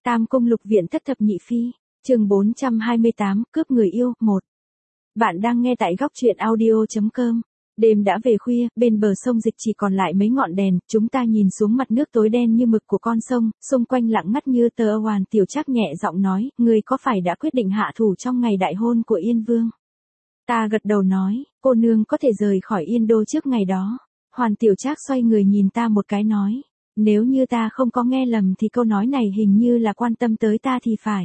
Tam Cung Lục Viện Thất Thập Nhị Phi, chương 428, cướp người yêu, 1. Bạn đang nghe tại góc truyện audio.com. Đêm đã về khuya, bên bờ sông Dịch chỉ còn lại mấy ngọn đèn, chúng ta nhìn xuống mặt nước tối đen như mực của con sông, xung quanh lặng ngắt như tờ. Hoàn Tiểu Trác nhẹ giọng nói, ngươi có phải đã quyết định hạ thủ trong ngày đại hôn của Yên Vương? Ta gật đầu nói, cô nương có thể rời khỏi Yên Đô trước ngày đó. Hoàn Tiểu Trác xoay người nhìn ta một cái nói, nếu như ta không có nghe lầm thì câu nói này hình như là quan tâm tới ta thì phải.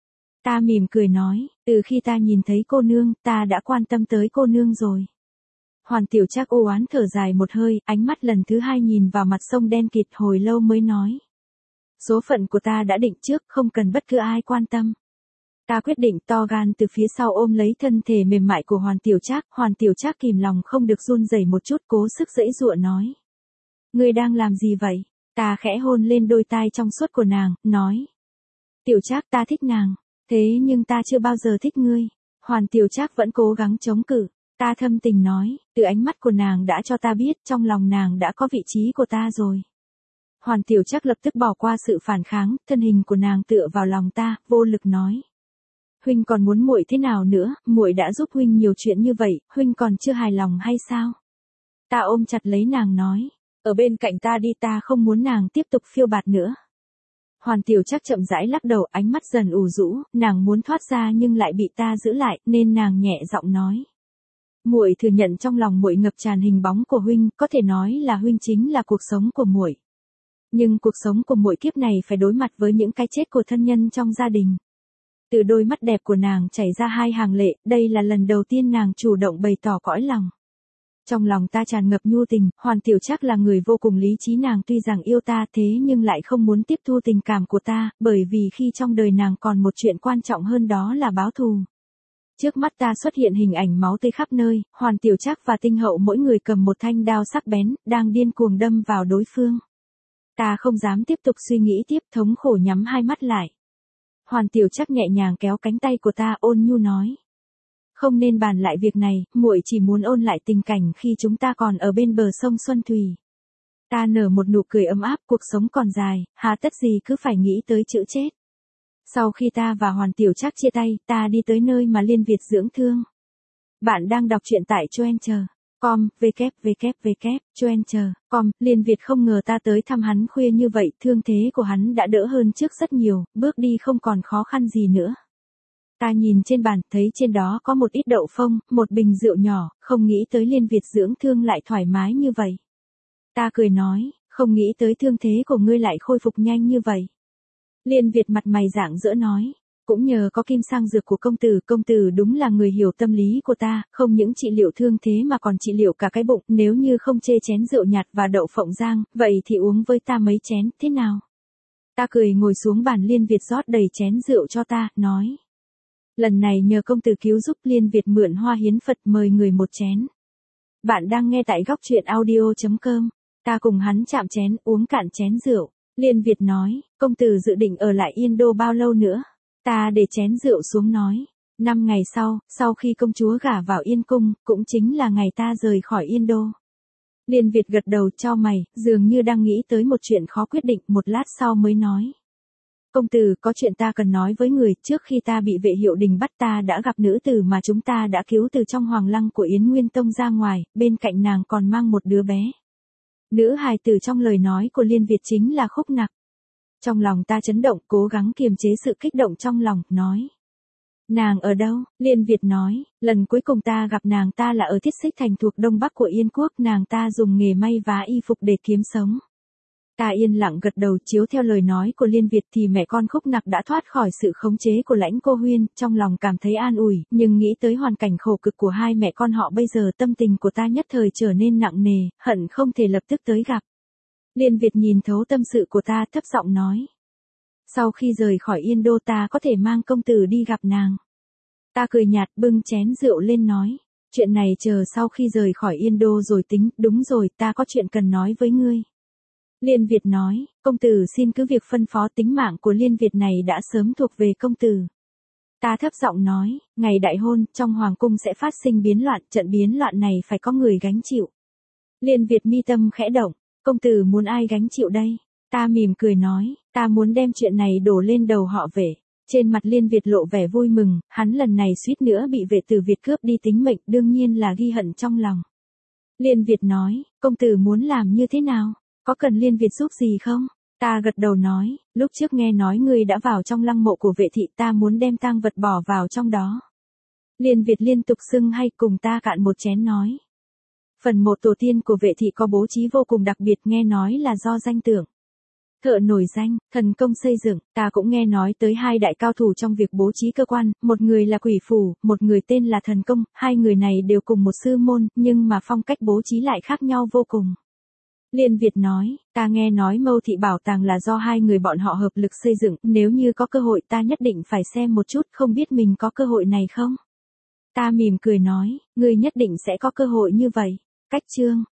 Ta mỉm cười nói, từ khi ta nhìn thấy cô nương, ta đã quan tâm tới cô nương rồi. Hoàn Tiểu Trác u oán thở dài một hơi, ánh mắt lần thứ hai nhìn vào mặt sông đen kịt, hồi lâu mới nói. Số phận của ta đã định trước, không cần bất cứ ai quan tâm. Ta quyết định to gan từ phía sau ôm lấy thân thể mềm mại của Hoàn Tiểu Trác kìm lòng không được run rẩy một chút, cố sức giãy giụa nói. Ngươi đang làm gì vậy? Ta khẽ hôn lên đôi tai trong suốt của nàng, nói. Tiểu Trác, ta thích nàng, thế nhưng ta chưa bao giờ thích ngươi. Hoàn Tiểu Trác vẫn cố gắng chống cự. Ta thâm tình nói, từ ánh mắt của nàng đã cho ta biết trong lòng nàng đã có vị trí của ta rồi. Hoàn Tiểu Trác lập tức bỏ qua sự phản kháng, thân hình của nàng tựa vào lòng ta, vô lực nói. Huynh còn muốn muội thế nào nữa, muội đã giúp huynh nhiều chuyện như vậy, huynh còn chưa hài lòng hay sao? Ta ôm chặt lấy nàng nói, ở bên cạnh ta đi, ta không muốn nàng tiếp tục phiêu bạt nữa. Hoàn Tiểu Trác chậm rãi lắc đầu, ánh mắt dần ủ rũ, nàng muốn thoát ra nhưng lại bị ta giữ lại, nên nàng nhẹ giọng nói. Muội thừa nhận trong lòng muội ngập tràn hình bóng của huynh, có thể nói là huynh chính là cuộc sống của muội. Nhưng cuộc sống của muội kiếp này phải đối mặt với những cái chết của thân nhân trong gia đình. Từ đôi mắt đẹp của nàng chảy ra hai hàng lệ, đây là lần đầu tiên nàng chủ động bày tỏ cõi lòng. Trong lòng ta tràn ngập nhu tình, Hoàn Tiểu Trác là người vô cùng lý trí, nàng tuy rằng yêu ta thế nhưng lại không muốn tiếp thu tình cảm của ta, bởi vì khi trong đời nàng còn một chuyện quan trọng hơn, đó là báo thù. Trước mắt ta xuất hiện hình ảnh máu tươi khắp nơi, Hoàn Tiểu Trác và Tinh Hậu mỗi người cầm một thanh đao sắc bén, đang điên cuồng đâm vào đối phương. Ta không dám tiếp tục suy nghĩ tiếp, thống khổ nhắm hai mắt lại. Hoàn Tiểu Trác nhẹ nhàng kéo cánh tay của ta, ôn nhu nói. Không nên bàn lại việc này, muội chỉ muốn ôn lại tình cảnh khi chúng ta còn ở bên bờ sông Xuân Thủy. Ta nở một nụ cười ấm áp, cuộc sống còn dài, hà tất gì cứ phải nghĩ tới chữ chết. Sau khi ta và Hoàn Tiểu Trác chia tay, ta đi tới nơi mà Liên Việt dưỡng thương. Bạn đang đọc truyện tại Choencher.com, www.choencher.com. Liên Việt không ngờ ta tới thăm hắn khuya như vậy, thương thế của hắn đã đỡ hơn trước rất nhiều, bước đi không còn khó khăn gì nữa. Ta nhìn trên bàn, thấy trên đó có một ít đậu phông, một bình rượu nhỏ, không nghĩ tới Liên Việt dưỡng thương lại thoải mái như vậy. Ta cười nói, không nghĩ tới thương thế của ngươi lại khôi phục nhanh như vậy. Liên Việt mặt mày rạng rỡ nói, cũng nhờ có kim sang dược của công tử đúng là người hiểu tâm lý của ta, không những trị liệu thương thế mà còn trị liệu cả cái bụng, nếu như không chê chén rượu nhạt và đậu phộng rang, vậy thì uống với ta mấy chén, thế nào? Ta cười ngồi xuống bàn, Liên Việt rót đầy chén rượu cho ta, nói. Lần này nhờ công tử cứu giúp, Liên Việt mượn hoa hiến Phật, mời người một chén. Bạn đang nghe tại góc truyện audio.com. Ta cùng hắn chạm chén, uống cạn chén rượu. Liên Việt nói, công tử dự định ở lại Yên Đô bao lâu nữa? Ta để chén rượu xuống nói. 5 ngày sau khi công chúa gả vào Yên Cung, cũng chính là ngày ta rời khỏi Yên Đô. Liên Việt gật đầu chau mày, dường như đang nghĩ tới một chuyện khó quyết định, một lát sau mới nói. Công tử, có chuyện ta cần nói với người, trước khi ta bị vệ hiệu đình bắt, ta đã gặp nữ tử mà chúng ta đã cứu từ trong hoàng lăng của Yến Nguyên Tông ra ngoài, bên cạnh nàng còn mang một đứa bé. Nữ hài tử trong lời nói của Liên Việt chính là Khúc Nặc. Trong lòng ta chấn động, cố gắng kiềm chế sự kích động trong lòng, nói. Nàng ở đâu? Liên Việt nói, lần cuối cùng ta gặp nàng ta là ở Thiết Xích Thành thuộc Đông Bắc của Yên Quốc, nàng ta dùng nghề may vá y phục để kiếm sống. Ta yên lặng gật đầu, chiếu theo lời nói của Liên Việt thì mẹ con Khúc Nặc đã thoát khỏi sự khống chế của Lãnh Cô Huyên, trong lòng cảm thấy an ủi, nhưng nghĩ tới hoàn cảnh khổ cực của hai mẹ con họ bây giờ, tâm tình của ta nhất thời trở nên nặng nề, hận không thể lập tức tới gặp. Liên Việt nhìn thấu tâm sự của ta, thấp giọng nói. Sau khi rời khỏi Yên Đô ta có thể mang công tử đi gặp nàng. Ta cười nhạt, bưng chén rượu lên nói. Chuyện này chờ sau khi rời khỏi Yên Đô rồi tính, đúng rồi, ta có chuyện cần nói với ngươi. Liên Việt nói, công tử xin cứ việc phân phó, tính mạng của Liên Việt này đã sớm thuộc về công tử. Ta thấp giọng nói, ngày đại hôn, trong hoàng cung sẽ phát sinh biến loạn, trận biến loạn này phải có người gánh chịu. Liên Việt mi tâm khẽ động, công tử muốn ai gánh chịu đây? Ta mỉm cười nói, ta muốn đem chuyện này đổ lên đầu họ Vệ. Trên mặt Liên Việt lộ vẻ vui mừng, hắn lần này suýt nữa bị vệ tử Việt cướp đi tính mệnh, đương nhiên là ghi hận trong lòng. Liên Việt nói, công tử muốn làm như thế nào? Có cần Liên Việt giúp gì không? Ta gật đầu nói, lúc trước nghe nói ngươi đã vào trong lăng mộ của Vệ thị, ta muốn đem tang vật bỏ vào trong đó. Liên Việt liên tục xưng hay, cùng ta cạn một chén nói. Phần mộ tổ tiên của Vệ thị có bố trí vô cùng đặc biệt, nghe nói là do danh tưởng thợ nổi danh, thần công xây dựng. Ta cũng nghe nói tới hai đại cao thủ trong việc bố trí cơ quan, một người là Quỷ Phủ, một người tên là Thần Công, hai người này đều cùng một sư môn, nhưng mà phong cách bố trí lại khác nhau vô cùng. Liên Việt nói, ta nghe nói Mâu Thị Bảo Tàng là do hai người bọn họ hợp lực xây dựng, nếu như có cơ hội ta nhất định phải xem một chút, không biết mình có cơ hội này không? Ta mỉm cười nói, ngươi nhất định sẽ có cơ hội như vậy. Cách chương